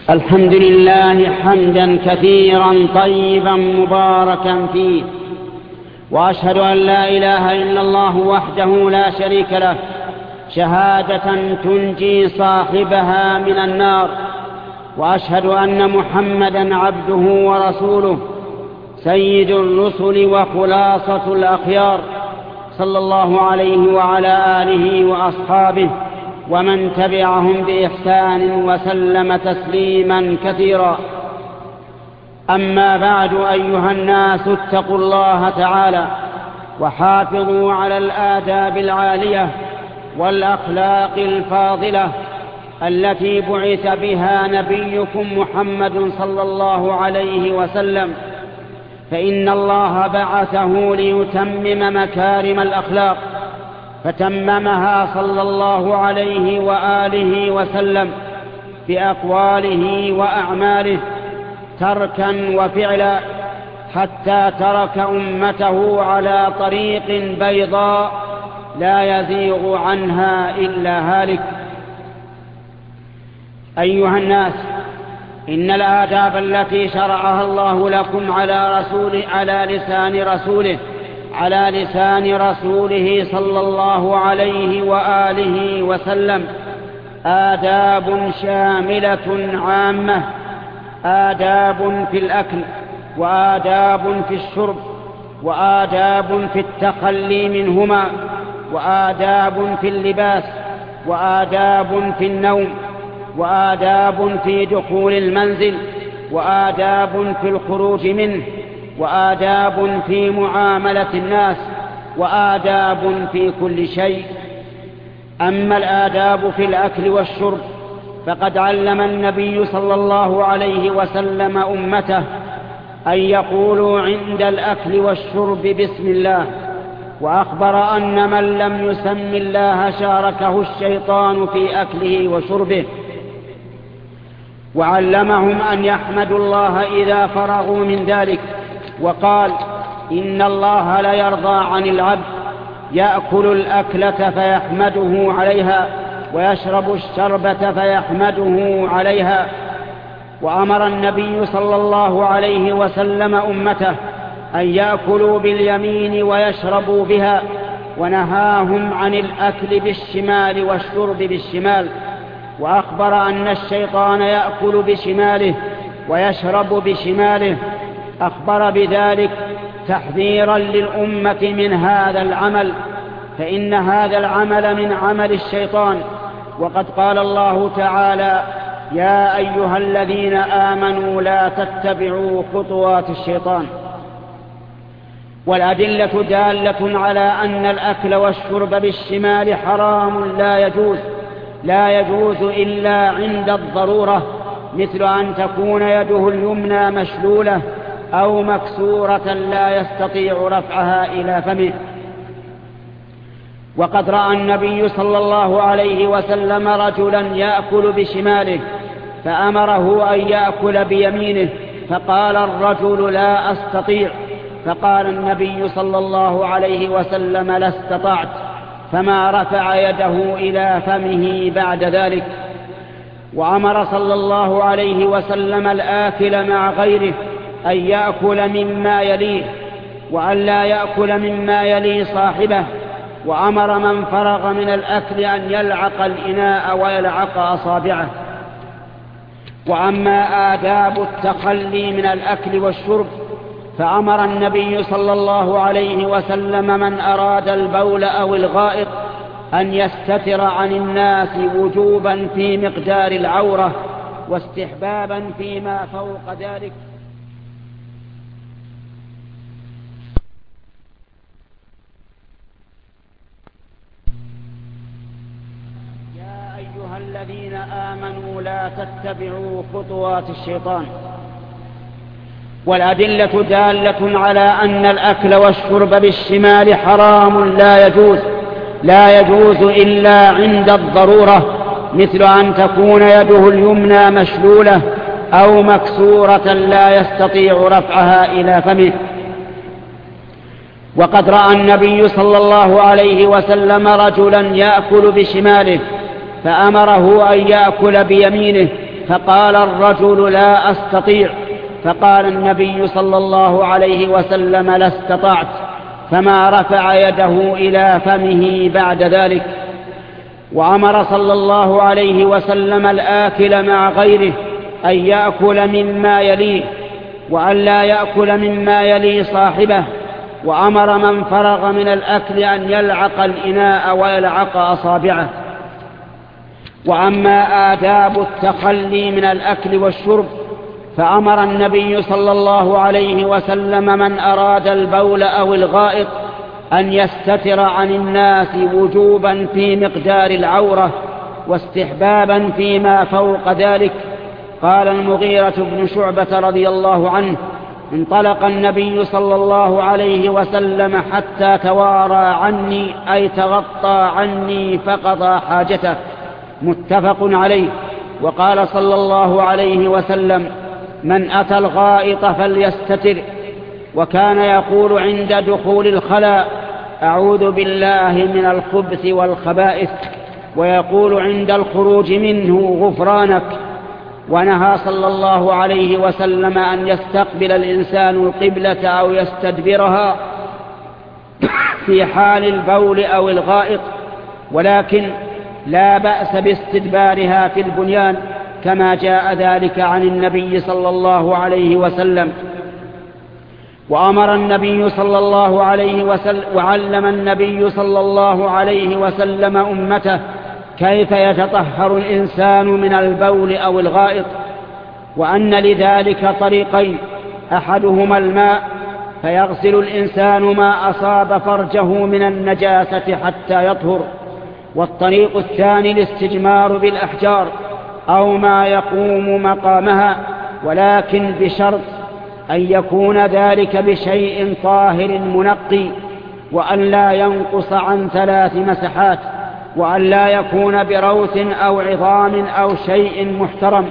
الحمد لله حمدا كثيرا طيبا مباركا فيه، وأشهد أن لا إله إلا الله وحده لا شريك له شهادة تنجي صاحبها من النار، وأشهد أن محمدا عبده ورسوله سيد الرسل وخلاصة الأخيار، صلى الله عليه وعلى آله وأصحابه ومن تبعهم بإحسان وسلم تسليما كثيرا. أما بعد، أيها الناس اتقوا الله تعالى وحافظوا على الآداب العالية والأخلاق الفاضلة التي بعث بها نبيكم محمد صلى الله عليه وسلم، فإن الله بعثه ليتمم مكارم الأخلاق، فتممها صلى الله عليه وآله وسلم بأقواله وأعماله تركا وفعلا، حتى ترك أمته على طريق بيضاء لا يزيغ عنها إلا هالك. أيها الناس، إن الآداب التي شرعها الله لكم على لسان رسوله صلى الله عليه وآله وسلم آداب شاملة عامة، آداب في الأكل، وآداب في الشرب، وآداب في التخلي منهما، وآداب في اللباس، وآداب في النوم، وآداب في دخول المنزل، وآداب في الخروج منه، وآداب في معاملة الناس، وآداب في كل شيء. أما الآداب في الأكل والشرب فقد علم النبي صلى الله عليه وسلم أمته أن يقولوا عند الأكل والشرب بسم الله، وأخبر أن من لم يسم الله شاركه الشيطان في أكله وشربه، وعلمهم أن يحمدوا الله إذا فرغوا من ذلك، وقال: إن الله لا يرضى عن العبد يأكل الأكلة فيحمده عليها، ويشرب الشربة فيحمده عليها. وأمر النبي صلى الله عليه وسلم أمته أن يأكلوا باليمين ويشربوا بها، ونهاهم عن الأكل بالشمال والشرب بالشمال، وأخبر أن الشيطان يأكل بشماله ويشرب بشماله، أخبر بذلك تحذيرا للأمة من هذا العمل، فإن هذا العمل من عمل الشيطان. وقد قال الله تعالى: يا أيها الذين آمنوا لا تتبعوا خطوات الشيطان. والأدلة دالة على أن الأكل والشرب بالشمال حرام لا يجوز إلا عند الضرورة، مثل أن تكون يده اليمنى مشلولة أو مكسورة لا يستطيع رفعها إلى فمه. وقد رأى النبي صلى الله عليه وسلم رجلا يأكل بشماله فأمره أن يأكل بيمينه، فقال الرجل: لا أستطيع. فقال النبي صلى الله عليه وسلم: لا استطعت، فما رفع يده إلى فمه بعد ذلك. وأمر صلى الله عليه وسلم الآكل مع غيره أن يأكل مما يليه، وأن لا يأكل مما يلي صاحبه. وأمر من فرغ من الأكل أن يلعق الإناء ويلعق أصابعه. وأما آداب التخلي من الأكل والشرب فأمر النبي صلى الله عليه وسلم من أراد البول أو الغائط أن يستتر عن الناس وجوبا في مقدار العورة، واستحبابا فيما فوق ذلك. يا أيها الذين آمنوا لا تتبعوا خطوات الشيطان. والأدلة دالة على أن الأكل والشرب بالشمال حرام لا يجوز إلا عند الضرورة، مثل أن تكون يده اليمنى مشلولة أو مكسورة لا يستطيع رفعها إلى فمه. وقد رأى النبي صلى الله عليه وسلم رجلا يأكل بشماله فأمره أن يأكل بيمينه، فقال الرجل لا أستطيع. فقال النبي صلى الله عليه وسلم لا استطعت، فما رفع يده إلى فمه بعد ذلك. وأمر صلى الله عليه وسلم الآكل مع غيره أن يأكل مما يليه، وأن لا يأكل مما يلي صاحبه. وأمر من فرغ من الأكل أن يلعق الإناء ويلعق أصابعه. وأما آداب التخلي من الأكل والشرب، فأمر النبي صلى الله عليه وسلم من أراد البول أو الغائط أن يستتر عن الناس وجوبا في مقدار العورة، واستحبابا فيما فوق ذلك. قال المغيرة بن شعبة رضي الله عنه: انطلق النبي صلى الله عليه وسلم حتى توارى عني، أي تغطى عني فقضى حاجته. متفق عليه. وقال صلى الله عليه وسلم: من أتى الغائط فليستتر. وكان يقول عند دخول الخلاء: أعوذ بالله من الخبث والخبائث. ويقول عند الخروج منه: غفرانك. ونهى صلى الله عليه وسلم أن يستقبل الإنسان القبلة أو يستدبرها في حال البول أو الغائط، ولكن لا بأس باستدبارها في البنيان، كما جاء ذلك عن النبي صلى الله عليه وسلم. وأمر النبي صلى الله عليه وسلم وعلم النبي صلى الله عليه وسلم أمته كيف يتطهر الإنسان من البول أو الغائط، وأن لذلك طريقين: أحدهما الماء، فيغسل الإنسان ما أصاب فرجه من النجاسة حتى يطهر. والطريق الثاني الاستجمار بالأحجار أو ما يقوم مقامها، ولكن بشرط أن يكون ذلك بشيء طاهر منقي، وأن لا ينقص عن 3 مسحات، وأن لا يكون بروث أو عظام أو شيء محترم.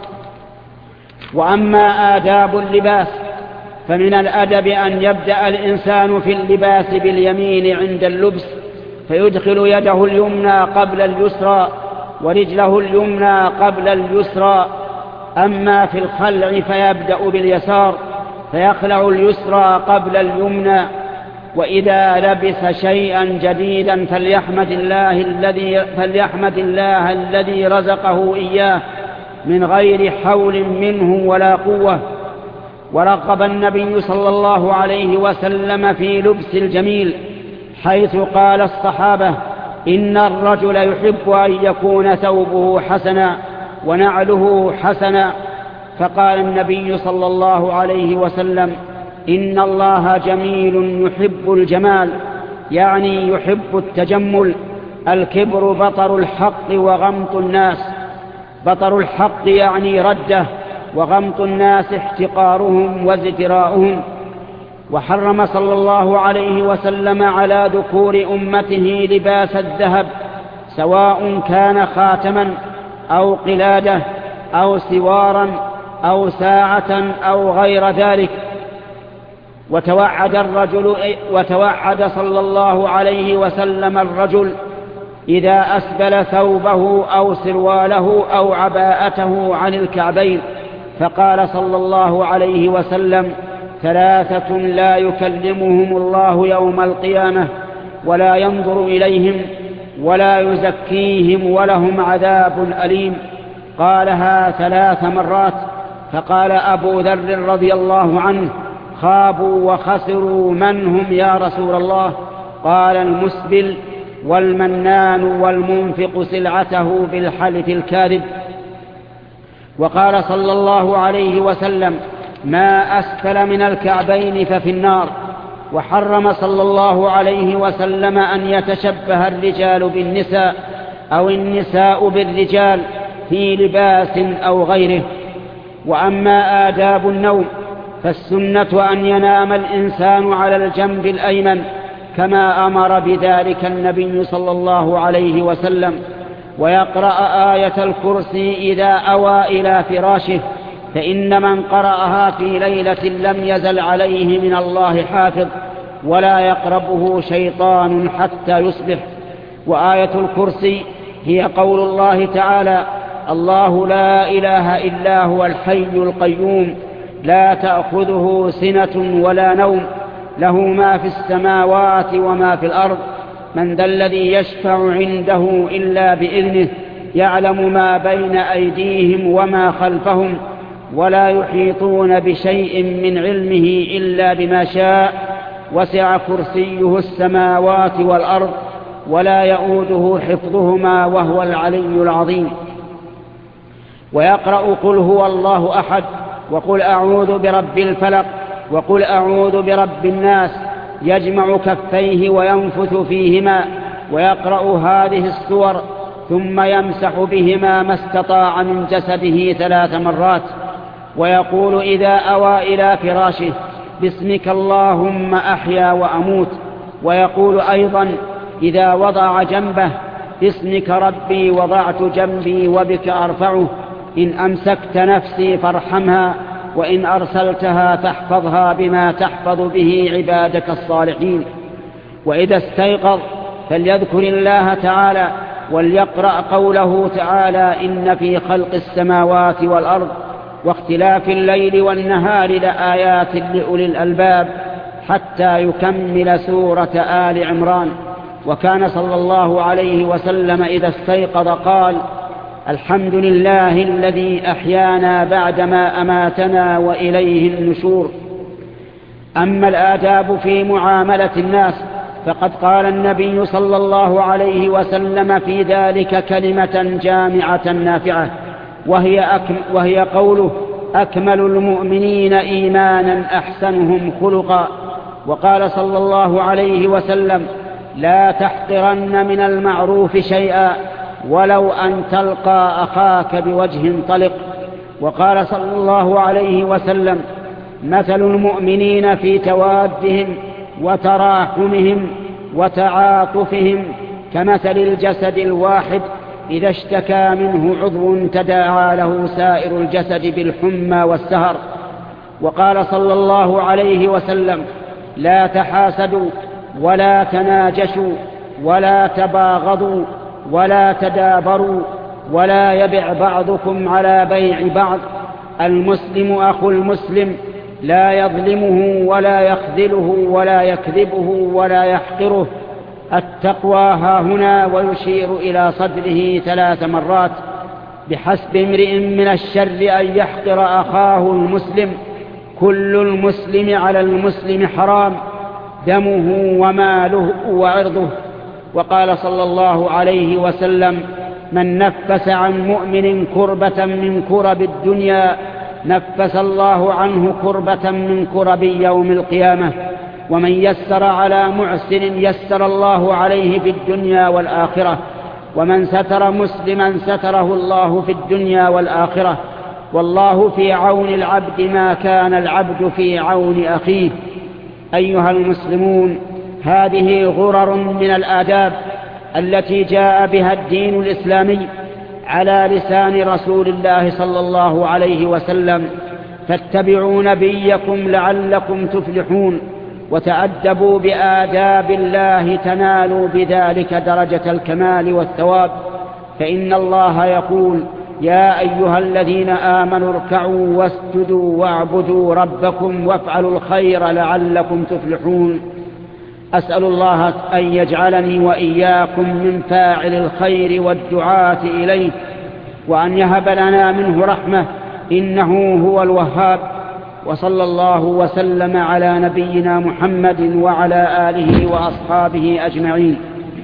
وأما آداب اللباس، فمن الأدب أن يبدأ الإنسان في اللباس باليمين عند اللبس، فيدخل يده اليمنى قبل اليسرى ورجله اليمنى قبل اليسرى. أما في الخلع فيبدأ باليسار، فيخلع اليسرى قبل اليمنى. وإذا لبس شيئا جديدا فليحمد الله الذي رزقه إياه من غير حول منه ولا قوة. ورغب النبي صلى الله عليه وسلم في لبس الجميل، حيث قال الصحابة: إن الرجل يحب أن يكون ثوبه حسنا ونعله حسنا. فقال النبي صلى الله عليه وسلم: إن الله جميل يحب الجمال، يعني يحب التجمل. الكبر بطر الحق وغمط الناس. بطر الحق يعني رده، وغمط الناس احتقارهم وازدراؤهم. وحرم صلى الله عليه وسلم على ذكور أمته لباس الذهب، سواء كان خاتما أو قلادة أو سوارا أو ساعة أو غير ذلك. وتوعد صلى الله عليه وسلم الرجل إذا أسبل ثوبه أو سرواله أو عباءته عن الكعبين، فقال صلى الله عليه وسلم: 3 لا يكلمهم الله يوم القيامة ولا ينظر إليهم ولا يزكيهم ولهم عذاب أليم. قالها 3 مرات. فقال أبو ذر رضي الله عنه: خابوا وخسروا من هم يا رسول الله؟ قال: المسبل والمنان والمنفق سلعته بالحلف الكاذب. وقال صلى الله عليه وسلم: ما أسفل من الكعبين ففي النار. وحرم صلى الله عليه وسلم أن يتشبه الرجال بالنساء أو النساء بالرجال في لباس أو غيره. وأما آداب النوم، فالسنة أن ينام الإنسان على الجنب الأيمن، كما أمر بذلك النبي صلى الله عليه وسلم، ويقرأ آية الكرسي إذا أوى إلى فراشه، فإن من قرأها في ليلة لم يزل عليه من الله حافظ، ولا يقربه شيطان حتى يصبح. وآية الكرسي هي قول الله تعالى: الله لا إله إلا هو الحي القيوم لا تأخذه سنة ولا نوم له ما في السماوات وما في الأرض من ذا الذي يشفع عنده إلا بإذنه يعلم ما بين أيديهم وما خلفهم ولا يحيطون بشيء من علمه إلا بما شاء وسع كرسيه السماوات والأرض ولا يؤوده حفظهما وهو العلي العظيم. ويقرأ قل هو الله أحد وقل أعوذ برب الفلق وقل أعوذ برب الناس يجمع كفيه وينفث فيهما ويقرأ هذه السور ثم يمسح بهما ما استطاع من جسده 3 مرات ويقول إذا أوى إلى فراشه باسمك اللهم أحيا وأموت. ويقول أيضا إذا وضع جنبه باسمك ربي وضعت جنبي وبك أرفعه إن أمسكت نفسي فارحمها وإن أرسلتها فاحفظها بما تحفظ به عبادك الصالحين. وإذا استيقظ فليذكر الله تعالى وليقرأ قوله تعالى إن في خلق السماوات والأرض واختلاف الليل والنهار لآيات لأولي الألباب حتى يكمل سورة آل عمران. وكان صلى الله عليه وسلم إذا استيقظ قال الحمد لله الذي أحيانا بعدما أماتنا وإليه النشور. أما الآداب في معاملة الناس فقد قال النبي صلى الله عليه وسلم في ذلك كلمة جامعة نافعة وهي قوله أكمل المؤمنين إيمانا أحسنهم خلقا. وقال صلى الله عليه وسلم لا تحقرن من المعروف شيئا ولو أن تلقى أخاك بوجه طلق. وقال صلى الله عليه وسلم مثل المؤمنين في توادهم وتراحمهم وتعاطفهم كمثل الجسد الواحد إذا اشتكى منه عضو تداعى له سائر الجسد بالحمى والسهر. وقال صلى الله عليه وسلم لا تحاسدوا ولا تناجشوا ولا تباغضوا ولا تدابروا ولا يبع بعضكم على بيع بعض المسلم أخو المسلم لا يظلمه ولا يخذله ولا يكذبه ولا يحقره. التقوى هاهنا ويشير إلى صدره 3 مرات. بحسب امرئ من الشر أن يحقر أخاه المسلم كل المسلم على المسلم حرام دمه وماله وعرضه. وقال صلى الله عليه وسلم من نفس عن مؤمن كربة من كرب الدنيا نفس الله عنه كربة من كرب يوم القيامة ومن يسر على معسر يسر الله عليه في الدنيا والآخرة ومن ستر مسلما ستره الله في الدنيا والآخرة والله في عون العبد ما كان العبد في عون أخيه. أيها المسلمون هذه غرر من الآداب التي جاء بها الدين الإسلامي على لسان رسول الله صلى الله عليه وسلم فاتبعوا نبيكم لعلكم تفلحون وتأدبوا بآداب الله تنالوا بذلك درجة الكمال والثواب. فإن الله يقول يا أيها الذين آمنوا اركعوا واسجدوا واعبدوا ربكم وافعلوا الخير لعلكم تفلحون. أسأل الله أن يجعلني وإياكم من فاعل الخير والدعاة إليه وأن يهب لنا منه رحمة إنه هو الوهاب. وصلى الله وسلم على نبينا محمد وعلى آله وأصحابه أجمعين.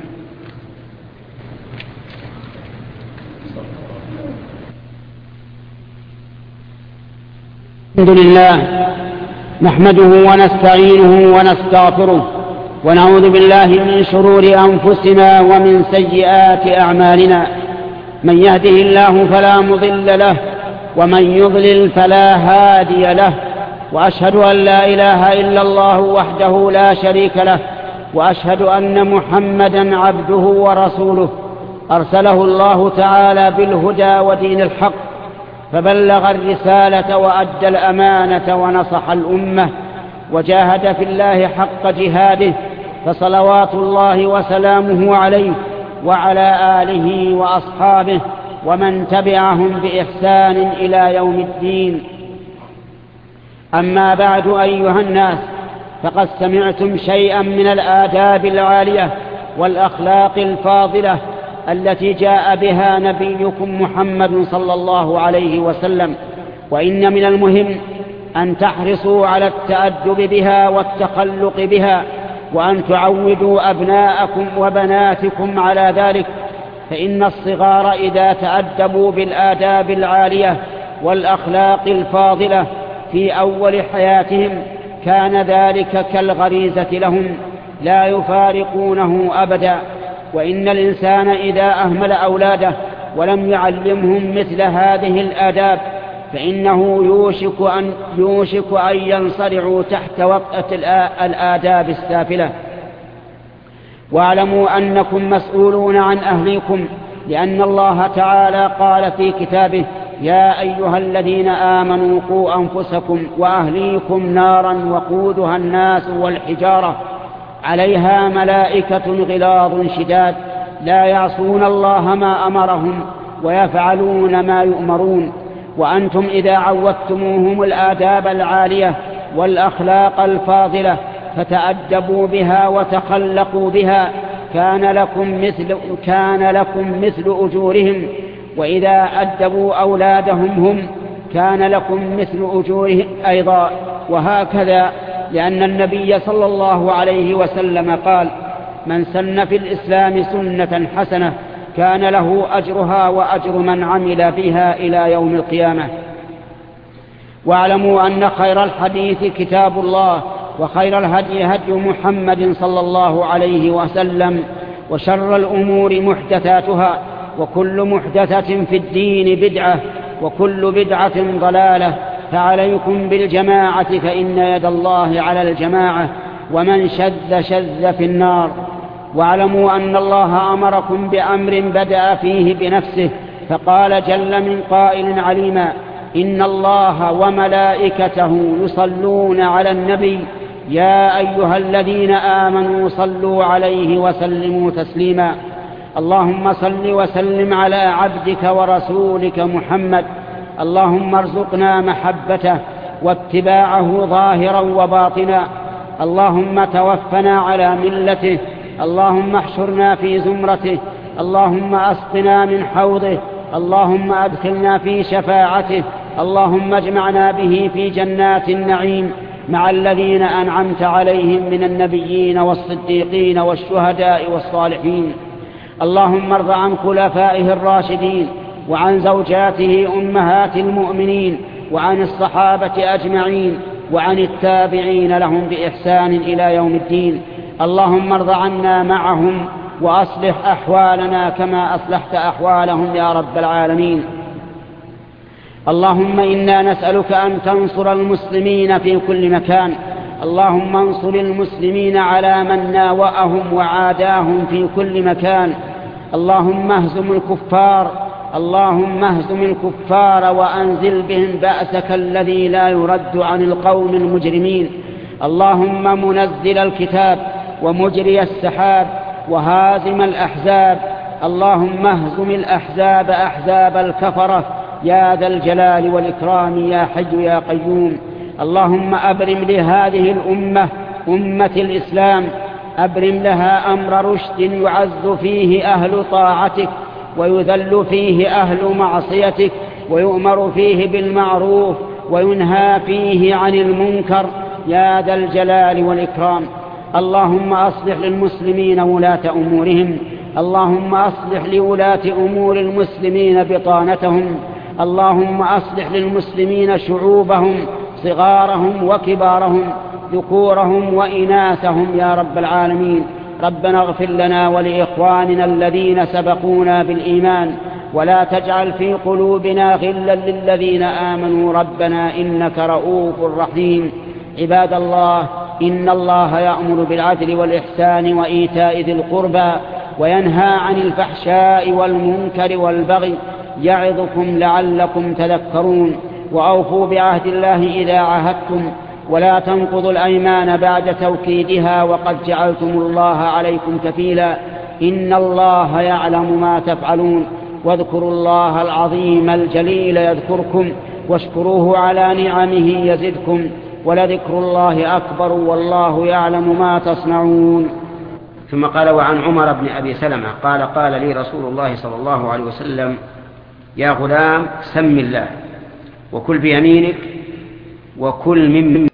الحمد لله نحمده ونستعينه ونستغفره ونعوذ بالله من شرور أنفسنا ومن سيئات أعمالنا من يهده الله فلا مضل له ومن يضلل فلا هادي له وأشهد أن لا إله إلا الله وحده لا شريك له وأشهد أن محمدا عبده ورسوله أرسله الله تعالى بالهدى ودين الحق فبلغ الرسالة وأدى الأمانة ونصح الأمة وجاهد في الله حق جهاده فصلوات الله وسلامه عليه وعلى آله وأصحابه ومن تبعهم بإحسان إلى يوم الدين. أما بعد أيها الناس، فقد سمعتم شيئا من الآداب العالية والأخلاق الفاضلة التي جاء بها نبيكم محمد صلى الله عليه وسلم، وإن من المهم أن تحرصوا على التأدب بها والتخلق بها، وأن تعودوا أبناءكم وبناتكم على ذلك، فإن الصغار إذا تأدبوا بالآداب العالية والأخلاق الفاضلة في أول حياتهم كان ذلك كالغريزة لهم لا يفارقونه أبدا. وإن الإنسان إذا أهمل أولاده ولم يعلمهم مثل هذه الآداب فإنه يوشك أن ينصرعوا تحت وطأة الآداب السافلة. واعلموا أنكم مسؤولون عن أهليكم، لأن الله تعالى قال في كتابه: يا أيها الذين آمنوا قوا أنفسكم وأهليكم نارا وقودها الناس والحجارة عليها ملائكة غلاظ شداد لا يعصون الله ما أمرهم ويفعلون ما يؤمرون. وأنتم إذا عودتموهم الآداب العالية والأخلاق الفاضلة فتأدبوا بها وتخلقوا بها كان لكم مثل أجورهم، وإذا أدبوا أولادهم هم كان لكم مثل أجورهم أيضا، وهكذا، لأن النبي صلى الله عليه وسلم قال: من سن في الإسلام سنة حسنة كان له أجرها وأجر من عمل بها إلى يوم القيامة. واعلموا أن خير الحديث كتاب الله، وخير الهدي هدي محمد صلى الله عليه وسلم، وشر الأمور محدثاتها، وكل محدثة في الدين بدعة، وكل بدعة ضلالة. فعليكم بالجماعة فإن يد الله على الجماعة، ومن شذ في النار. واعلموا أن الله أمركم بأمر بدأ فيه بنفسه، فقال جل من قائل عليما: إن الله وملائكته يصلون على النبي يا أيها الذين آمنوا صلوا عليه وسلموا تسليما. اللهم صل وسلم على عبدك ورسولك محمد. اللهم ارزقنا محبته واتباعه ظاهرا وباطنا. اللهم توفنا على ملته. اللهم احشرنا في زمرته. اللهم أسقنا من حوضه. اللهم أدخلنا في شفاعته. اللهم اجمعنا به في جنات النعيم مع الذين أنعمت عليهم من النبيين والصديقين والشهداء والصالحين. اللهم ارض عن خلفائه الراشدين، وعن زوجاته أمهات المؤمنين، وعن الصحابة أجمعين، وعن التابعين لهم بإحسان إلى يوم الدين. اللهم ارض عنا معهم، وأصلح أحوالنا كما أصلحت أحوالهم يا رب العالمين. اللهم إنا نسألك أن تنصر المسلمين في كل مكان. اللهم انصر المسلمين على من ناوأهم وعاداهم في كل مكان. اللهم اهزم الكفار. اللهم اهزم الكفار وأنزل بهم بأسك الذي لا يرد عن القوم المجرمين. اللهم منزل الكتاب ومجري السحاب وهازم الأحزاب. اللهم اهزم الأحزاب أحزاب الكفرة يا ذا الجلال والإكرام يا حي يا قيوم. اللهم أبرم لهذه الأمة أمة الإسلام، أبرم لها أمر رشد يعز فيه أهل طاعتك ويذل فيه أهل معصيتك، ويؤمر فيه بالمعروف وينهى فيه عن المنكر يا ذا الجلال والإكرام. اللهم أصلح للمسلمين ولاة أمورهم. اللهم أصلح لولاة أمور المسلمين بطانتهم. اللهم أصلح للمسلمين شعوبهم صغارهم وكبارهم، ذكورهم وإناثهم يا رب العالمين. ربنا اغفر لنا ولإخواننا الذين سبقونا بالإيمان، ولا تجعل في قلوبنا غلا للذين آمنوا ربنا إنك رؤوف رحيم. عباد الله، إن الله يأمر بالعدل والإحسان وإيتاء ذي القربى وينهى عن الفحشاء والمنكر والبغي يعظكم لعلكم تذكرون. وأوفوا بعهد الله إذا عاهدتم، ولا تنقضوا الأيمان بعد توكيدها وقد جعلتم الله عليكم كفيلا. إن الله يعلم ما تفعلون. واذكروا الله العظيم الجليل يذكركم واشكروه على نعمه يزدكم ولذكر الله أكبر والله يعلم ما تصنعون. ثم قال: وعن عمر بن أبي سلمة قال لي رسول الله صلى الله عليه وسلم: يا غلام سم الله وكل بيمينك وكل مما